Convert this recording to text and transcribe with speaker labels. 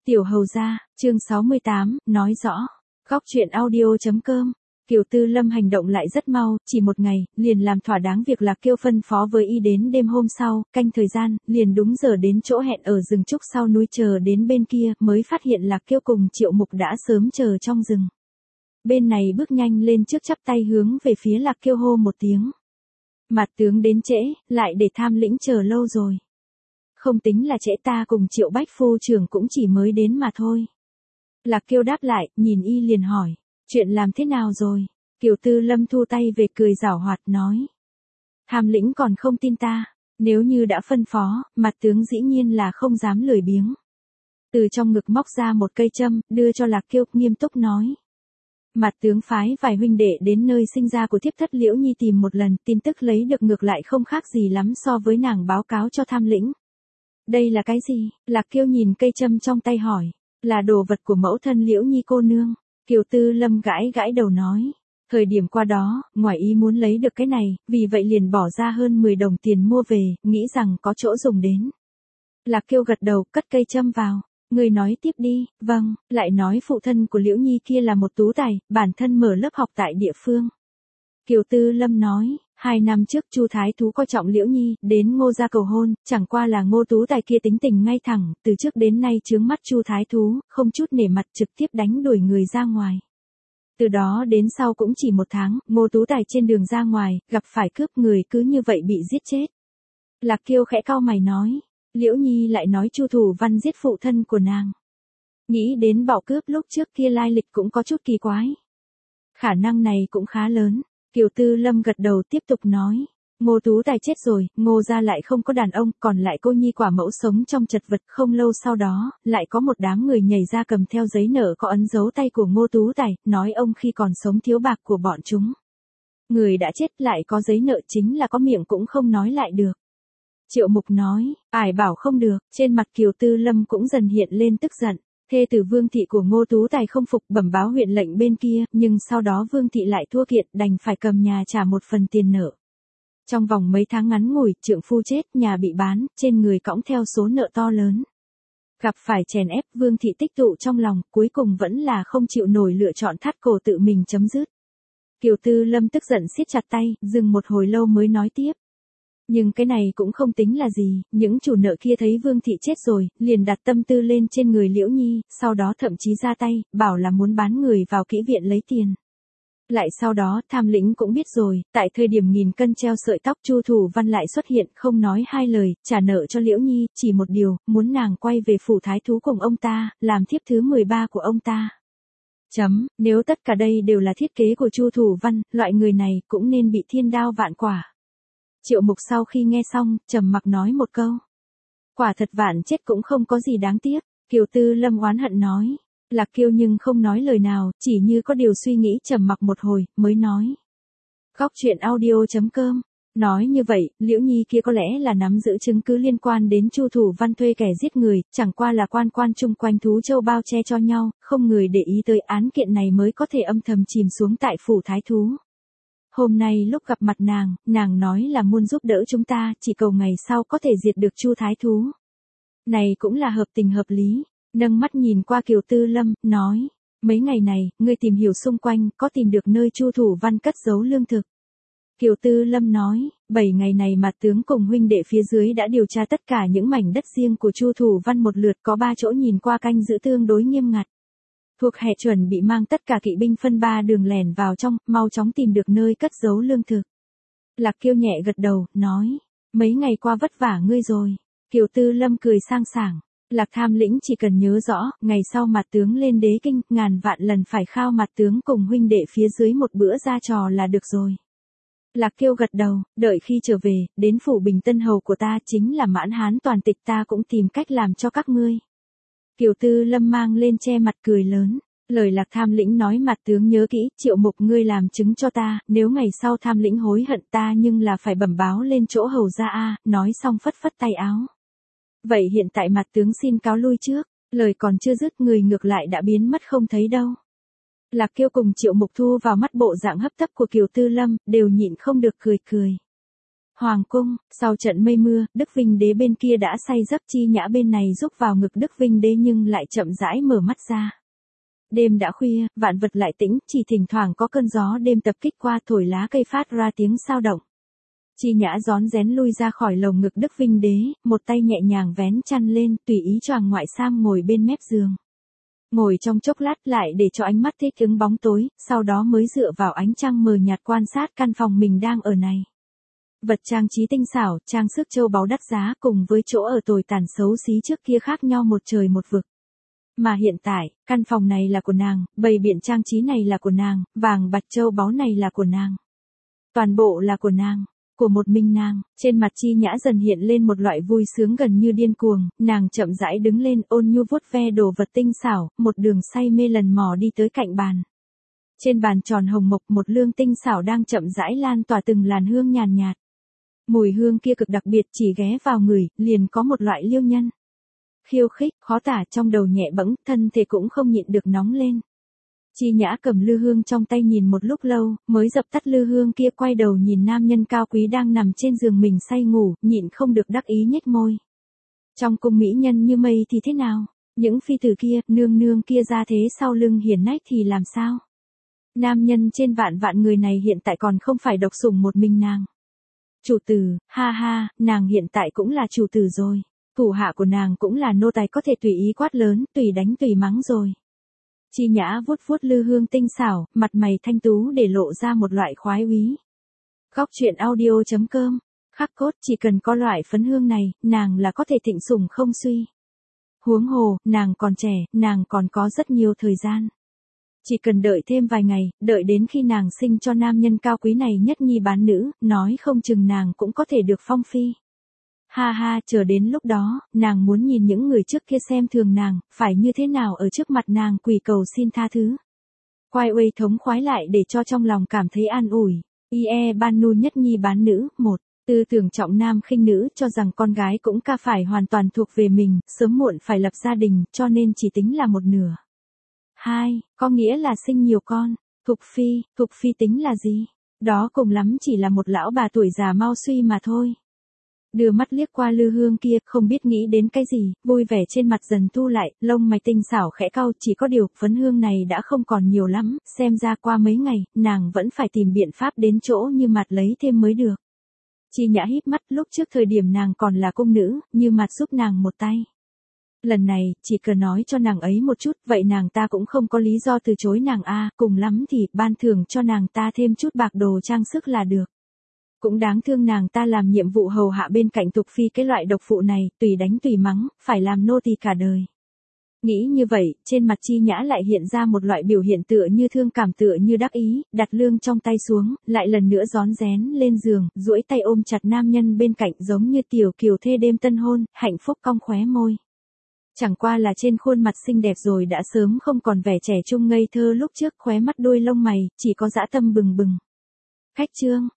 Speaker 1: Tiểu hầu gia, chương 68, nói rõ. Góc truyện audio.com. Kiều Tư Lâm hành động lại rất mau, chỉ một ngày, liền làm thỏa đáng việc Lạc Kiêu phân phó với y đến đêm hôm sau, canh thời gian, liền đúng giờ đến chỗ hẹn ở rừng trúc sau núi chờ đến bên kia, mới phát hiện Lạc Kiêu cùng Triệu Mục đã sớm chờ trong rừng. Bên này bước nhanh lên trước chắp tay hướng về phía Lạc Kiêu hô một tiếng. Mạt tướng đến trễ, lại để Tham lĩnh chờ lâu rồi. Không tính là trễ, ta cùng Triệu Bách phu trưởng cũng chỉ mới đến mà thôi. Lạc Kiêu đáp lại, nhìn y liền hỏi, chuyện làm thế nào rồi? Kiều Tư Lâm thu tay về cười giảo hoạt nói. Tham lĩnh còn không tin ta, nếu như đã phân phó, mặt tướng dĩ nhiên là không dám lười biếng. Từ trong ngực móc ra một cây châm, đưa cho Lạc Kiêu, nghiêm túc nói. Mặt tướng phái vài huynh đệ đến nơi sinh ra của thiếp thất Liễu Nhi tìm một lần, tin tức lấy được ngược lại không khác gì lắm so với nàng báo cáo cho Tham lĩnh. Đây là cái gì? Lạc Kiêu nhìn cây châm trong tay hỏi. Là đồ vật của mẫu thân Liễu Nhi cô nương. Kiều Tư Lâm gãi gãi đầu nói. Thời điểm qua đó, ngoài ý muốn lấy được cái này, vì vậy liền bỏ ra hơn 10 đồng tiền mua về, nghĩ rằng có chỗ dùng đến. Lạc Kiêu gật đầu, cất cây châm vào. Người nói tiếp đi. Vâng, lại nói phụ thân của Liễu Nhi kia là một tú tài, bản thân mở lớp học tại địa phương. Kiều Tư Lâm nói. 2 năm trước Chu Thái Thú coi trọng Liễu Nhi, đến Ngô gia cầu hôn, chẳng qua là Ngô tú tài kia tính tình ngay thẳng, từ trước đến nay chướng mắt Chu Thái Thú, không chút nể mặt trực tiếp đánh đuổi người ra ngoài. Từ đó đến sau cũng chỉ 1 tháng, Ngô tú tài trên đường ra ngoài, gặp phải cướp người cứ như vậy bị giết chết. Lạc Kiêu khẽ cau mày nói, Liễu Nhi lại nói Chu Thủ Văn giết phụ thân của nàng. Nghĩ đến bạo cướp lúc trước kia lai lịch cũng có chút kỳ quái. Khả năng này cũng khá lớn. Kiều Tư Lâm gật đầu tiếp tục nói. Ngô tú tài chết rồi, Ngô gia lại không có đàn ông, còn lại cô nhi quả mẫu sống trong chật vật. Không lâu sau đó, lại có một đám người nhảy ra cầm theo giấy nợ có ấn dấu tay của Ngô tú tài, nói ông khi còn sống thiếu bạc của bọn chúng. Người đã chết lại có giấy nợ, chính là có miệng cũng không nói lại được. Triệu Mục nói, ải bảo không được, trên mặt Kiều Tư Lâm cũng dần hiện lên tức giận. Thê tử Vương thị của Ngô tú tài không phục, bẩm báo huyện lệnh bên kia, nhưng sau đó Vương thị lại thua kiện, đành phải cầm nhà trả một phần tiền nợ. Trong vòng mấy tháng ngắn ngủi, trượng phu chết, nhà bị bán, trên người cõng theo số nợ to lớn. Gặp phải chèn ép, Vương thị tích tụ trong lòng, cuối cùng vẫn là không chịu nổi lựa chọn thắt cổ tự mình chấm dứt. Kiều Tư Lâm tức giận siết chặt tay, dừng một hồi lâu mới nói tiếp. Nhưng cái này cũng không tính là gì, những chủ nợ kia thấy Vương thị chết rồi, liền đặt tâm tư lên trên người Liễu Nhi, sau đó thậm chí ra tay, bảo là muốn bán người vào kỹ viện lấy tiền. Lại sau đó, Tham lĩnh cũng biết rồi, tại thời điểm 1000 cân treo sợi tóc Chu Thủ Văn lại xuất hiện, không nói hai lời, trả nợ cho Liễu Nhi, chỉ một điều, muốn nàng quay về phủ thái thú cùng ông ta, làm thiếp thứ 13 của ông ta. Nếu tất cả đây đều là thiết kế của Chu Thủ Văn, loại người này cũng nên bị thiên đao vạn quả. Triệu Mục sau khi nghe xong, trầm mặc nói một câu. Quả thật vạn chết cũng không có gì đáng tiếc. Kiều Tư Lâm oán hận nói. Lạc Kiêu nhưng không nói lời nào, chỉ như có điều suy nghĩ, trầm mặc một hồi, mới nói. Góc truyện audio.com. Nói như vậy, Liễu Nhi kia có lẽ là nắm giữ chứng cứ liên quan đến Chu Thủ Văn thuê kẻ giết người, chẳng qua là quan quan chung quanh thú châu bao che cho nhau, không người để ý tới án kiện này mới có thể âm thầm chìm xuống tại phủ thái thú. Hôm nay lúc gặp mặt nàng nói là muốn giúp đỡ chúng ta, chỉ cầu ngày sau có thể diệt được Chu Thái Thú. Này cũng là hợp tình hợp lý. Nâng mắt nhìn qua Kiều Tư Lâm, nói. Mấy ngày này, ngươi tìm hiểu xung quanh, có tìm được nơi Chu Thủ Văn cất giấu lương thực. Kiều Tư Lâm nói, 7 ngày này mà tướng cùng huynh đệ phía dưới đã điều tra tất cả những mảnh đất riêng của Chu Thủ Văn một lượt, có 3 chỗ nhìn qua canh giữ tương đối nghiêm ngặt. Thuộc hệ chuẩn bị mang tất cả kỵ binh phân 3 đường lẻn vào trong, mau chóng tìm được nơi cất giấu lương thực. Lạc Kiêu nhẹ gật đầu, nói, mấy ngày qua vất vả ngươi rồi. Kiều Tư Lâm cười sang sảng. Lạc Tham lĩnh chỉ cần nhớ rõ, ngày sau mặt tướng lên đế kinh, ngàn vạn lần phải khao mặt tướng cùng huynh đệ phía dưới một bữa ra trò là được rồi. Lạc Kiêu gật đầu, đợi khi trở về, đến phủ Bình Tân hầu của ta chính là Mãn Hán toàn tịch, ta cũng tìm cách làm cho các ngươi. Kiều Tư Lâm mang lên che mặt cười lớn. Lời Lạc Tham lĩnh nói mặt tướng nhớ kỹ, Triệu Mục ngươi làm chứng cho ta, nếu ngày sau Tham lĩnh hối hận ta nhưng là phải bẩm báo lên chỗ hầu gia a. Nói xong phất phất tay áo. Vậy hiện tại mặt tướng xin cáo lui trước, lời còn chưa dứt người ngược lại đã biến mất không thấy đâu. Lạc Kiêu cùng Triệu Mục thu vào mắt bộ dạng hấp tấp của Kiều Tư Lâm, đều nhịn không được cười. Hoàng cung, sau trận mây mưa, Đức Vinh Đế bên kia đã say giấc, Chi Nhã bên này rúc vào ngực Đức Vinh Đế nhưng lại chậm rãi mở mắt ra. Đêm đã khuya, vạn vật lại tĩnh, chỉ thỉnh thoảng có cơn gió đêm tập kích qua thổi lá cây phát ra tiếng sao động. Chi Nhã rón rén lui ra khỏi lồng ngực Đức Vinh Đế, một tay nhẹ nhàng vén chăn lên, tùy ý choàng ngoại sam ngồi bên mép giường. Ngồi trong chốc lát lại để cho ánh mắt thích ứng bóng tối, sau đó mới dựa vào ánh trăng mờ nhạt quan sát căn phòng mình đang ở này. Vật trang trí tinh xảo, trang sức châu báu đắt giá cùng với chỗ ở tồi tàn xấu xí trước kia khác nhau một trời một vực. Mà hiện tại, căn phòng này là của nàng, bày biện trang trí này là của nàng, vàng bạch châu báu này là của nàng. Toàn bộ là của nàng, của một mình nàng. Trên mặt Chi Nhã dần hiện lên một loại vui sướng gần như điên cuồng, nàng chậm rãi đứng lên ôn nhu vuốt ve đồ vật tinh xảo, một đường say mê lần mò đi tới cạnh bàn. Trên bàn tròn hồng mộc một lương tinh xảo đang chậm rãi lan tỏa từng làn hương nhàn nhạt. Mùi hương kia cực đặc biệt, chỉ ghé vào người, liền có một loại liêu nhân. Khiêu khích, khó tả, trong đầu nhẹ bẫng, thân thể cũng không nhịn được nóng lên. Chi Nhã cầm lư hương trong tay nhìn một lúc lâu, mới dập tắt lư hương kia, quay đầu nhìn nam nhân cao quý đang nằm trên giường mình say ngủ, nhịn không được đắc ý nhếch môi. Trong cung mỹ nhân như mây thì thế nào? Những phi tử kia, nương nương kia ra thế sau lưng hiển nách thì làm sao? Nam nhân trên vạn vạn người này hiện tại còn không phải độc sủng một mình nàng. Chủ tử, ha ha, nàng hiện tại cũng là chủ tử rồi. Thủ hạ của nàng cũng là nô tài có thể tùy ý quát lớn, tùy đánh tùy mắng rồi. Chi Nhã vuốt vuốt lư hương tinh xảo, mặt mày thanh tú để lộ ra một loại khoái úy. Góc truyện audio.com, khắc cốt, chỉ cần có loại phấn hương này, nàng là có thể thịnh sủng không suy. Huống hồ, nàng còn trẻ, nàng còn có rất nhiều thời gian. Chỉ cần đợi thêm vài ngày, đợi đến khi nàng sinh cho nam nhân cao quý này nhất nhi bán nữ, nói không chừng nàng cũng có thể được phong phi. Ha ha, chờ đến lúc đó, nàng muốn nhìn những người trước kia xem thường nàng, phải như thế nào ở trước mặt nàng quỳ cầu xin tha thứ. Quay uây thống khoái lại để cho trong lòng cảm thấy an ủi. Ie ban nu nhất nhi bán nữ, một. Tư tưởng trọng nam khinh nữ, cho rằng con gái cũng ca phải hoàn toàn thuộc về mình, sớm muộn phải lập gia đình, cho nên chỉ tính là một nửa. 2. Có nghĩa là sinh nhiều con. Thục phi tính là gì? Đó cùng lắm chỉ là một lão bà tuổi già mau suy mà thôi. Đưa mắt liếc qua lư hương kia, không biết nghĩ đến cái gì, vui vẻ trên mặt dần thu lại, lông mày tinh xảo khẽ cau, chỉ có điều, phấn hương này đã không còn nhiều lắm, xem ra qua mấy ngày, nàng vẫn phải tìm biện pháp đến chỗ Như Mạt lấy thêm mới được. Chi Nhã híp mắt, lúc trước thời điểm nàng còn là cung nữ, Như Mạt giúp nàng một tay. Lần này, chỉ cần nói cho nàng ấy một chút, vậy nàng ta cũng không có lý do từ chối nàng a, cùng lắm thì, ban thưởng cho nàng ta thêm chút bạc đồ trang sức là được. Cũng đáng thương nàng ta làm nhiệm vụ hầu hạ bên cạnh Thục phi cái loại độc phụ này, tùy đánh tùy mắng, phải làm nô tỳ cả đời. Nghĩ như vậy, trên mặt Chi Nhã lại hiện ra một loại biểu hiện tựa như thương cảm tựa như đắc ý, đặt lương trong tay xuống, lại lần nữa rón rén lên giường, duỗi tay ôm chặt nam nhân bên cạnh giống như tiểu kiều thê đêm tân hôn, hạnh phúc cong khóe môi. Chẳng qua là trên khuôn mặt xinh đẹp rồi đã sớm không còn vẻ trẻ trung ngây thơ lúc trước, khóe mắt đuôi lông mày, chỉ có dã tâm bừng bừng. Khách chương.